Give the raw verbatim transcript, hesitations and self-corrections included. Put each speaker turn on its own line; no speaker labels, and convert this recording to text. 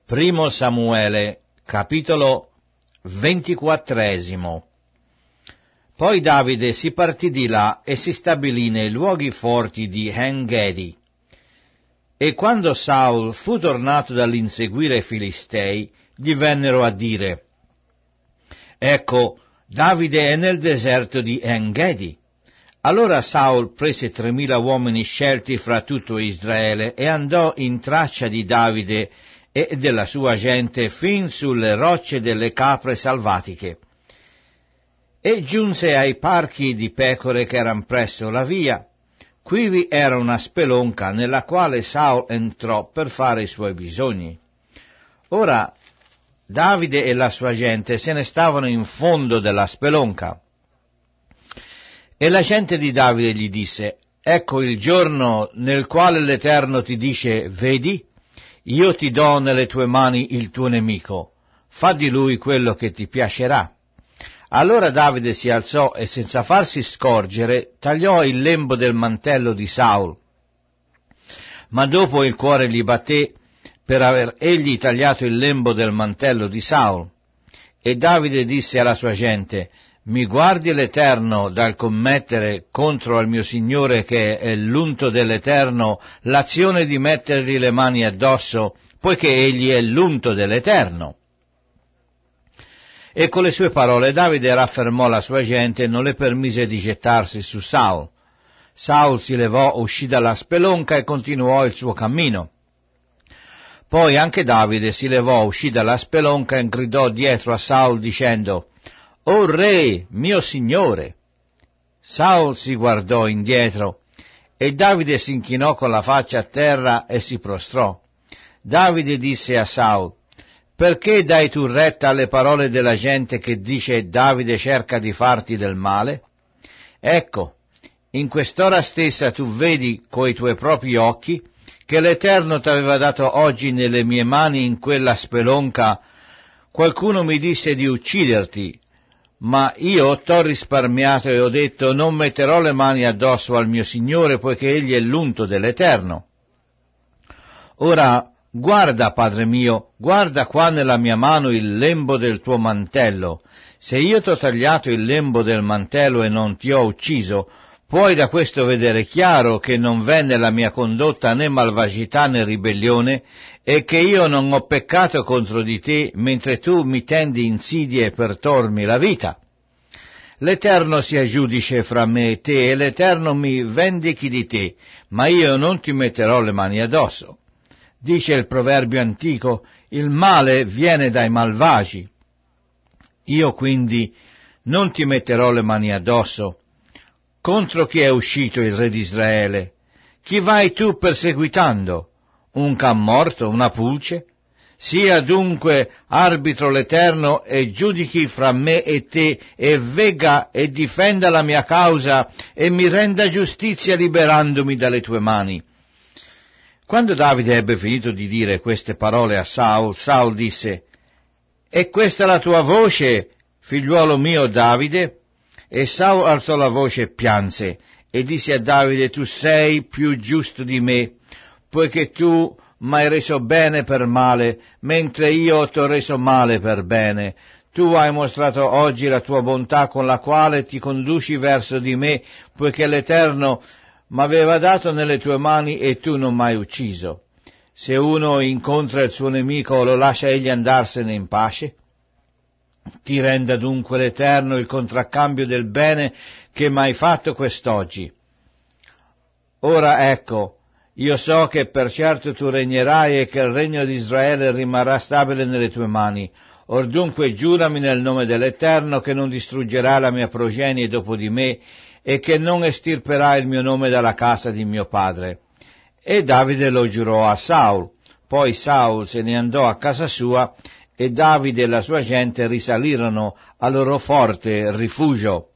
Primo Samuele, capitolo ventiquattresimo. Poi Davide si partì di là e si stabilì nei luoghi forti di En-Gedi. E quando Saul fu tornato dall'inseguire i Filistei, gli vennero a dire: «Ecco, Davide è nel deserto di En-Gedi». Allora Saul prese tremila uomini scelti fra tutto Israele e andò in traccia di Davide e della sua gente fin sulle rocce delle capre salvatiche. E giunse ai parchi di pecore che eran presso la via. Quivi era una spelonca nella quale Saul entrò per fare i suoi bisogni. Ora Davide e la sua gente se ne stavano in fondo della spelonca. E la gente di Davide gli disse: «Ecco il giorno nel quale l'Eterno ti dice: vedi, io ti do nelle tue mani il tuo nemico, fa di lui quello che ti piacerà». Allora Davide si alzò e senza farsi scorgere tagliò il lembo del mantello di Saul. Ma dopo il cuore gli batté per aver egli tagliato il lembo del mantello di Saul. E Davide disse alla sua gente: «Mi guardi l'Eterno dal commettere contro al mio Signore, che è l'unto dell'Eterno, l'azione di mettergli le mani addosso, poiché egli è l'unto dell'Eterno». E con le sue parole Davide raffermò la sua gente e non le permise di gettarsi su Saul. Saul si levò, uscì dalla spelonca e continuò il suo cammino. Poi anche Davide si levò, uscì dalla spelonca e gridò dietro a Saul dicendo: «O re, mio signore!» Saul si guardò indietro e Davide si inchinò con la faccia a terra e si prostrò. Davide disse a Saul: «Perché dai tu retta alle parole della gente che dice: Davide cerca di farti del male? Ecco, in quest'ora stessa tu vedi coi tuoi propri occhi che l'Eterno t'aveva dato oggi nelle mie mani in quella spelonca. Qualcuno mi disse di ucciderti, ma io t'ho risparmiato e ho detto: non metterò le mani addosso al mio Signore, poiché egli è l'unto dell'Eterno. Ora, guarda, padre mio, guarda qua nella mia mano il lembo del tuo mantello. Se io t'ho tagliato il lembo del mantello e non ti ho ucciso, puoi da questo vedere chiaro che non venne la mia condotta né malvagità né ribellione, e che io non ho peccato contro di te, mentre tu mi tendi insidie per tormi la vita. L'Eterno sia giudice fra me e te, e l'Eterno mi vendichi di te, ma io non ti metterò le mani addosso». Dice il proverbio antico: «Il male viene dai malvagi». Io quindi non ti metterò le mani addosso. Contro chi è uscito il re di Israele? Chi vai tu perseguitando? Un can morto, una pulce? Sia dunque arbitro l'Eterno e giudichi fra me e te, e vegga e difenda la mia causa e mi renda giustizia liberandomi dalle tue mani». Quando Davide ebbe finito di dire queste parole a Saul, Saul disse: «È questa la tua voce, figliuolo mio Davide?» E Saul alzò la voce e pianse, e disse a Davide: «Tu sei più giusto di me, poiché tu m'hai reso bene per male, mentre io t'ho reso male per bene. Tu hai mostrato oggi la tua bontà con la quale ti conduci verso di me, poiché l'Eterno m'aveva dato nelle tue mani e tu non m'hai ucciso. Se uno incontra il suo nemico, lo lascia egli andarsene in pace? Ti renda dunque l'Eterno il contraccambio del bene che m'hai fatto quest'oggi. Ora ecco, io so che per certo tu regnerai e che il regno di Israele rimarrà stabile nelle tue mani. Or dunque giurami nel nome dell'Eterno che non distruggerai la mia progenie dopo di me, e che non estirperà il mio nome dalla casa di mio padre». E Davide lo giurò a Saul. Poi Saul se ne andò a casa sua, e Davide e la sua gente risalirono al loro forte rifugio.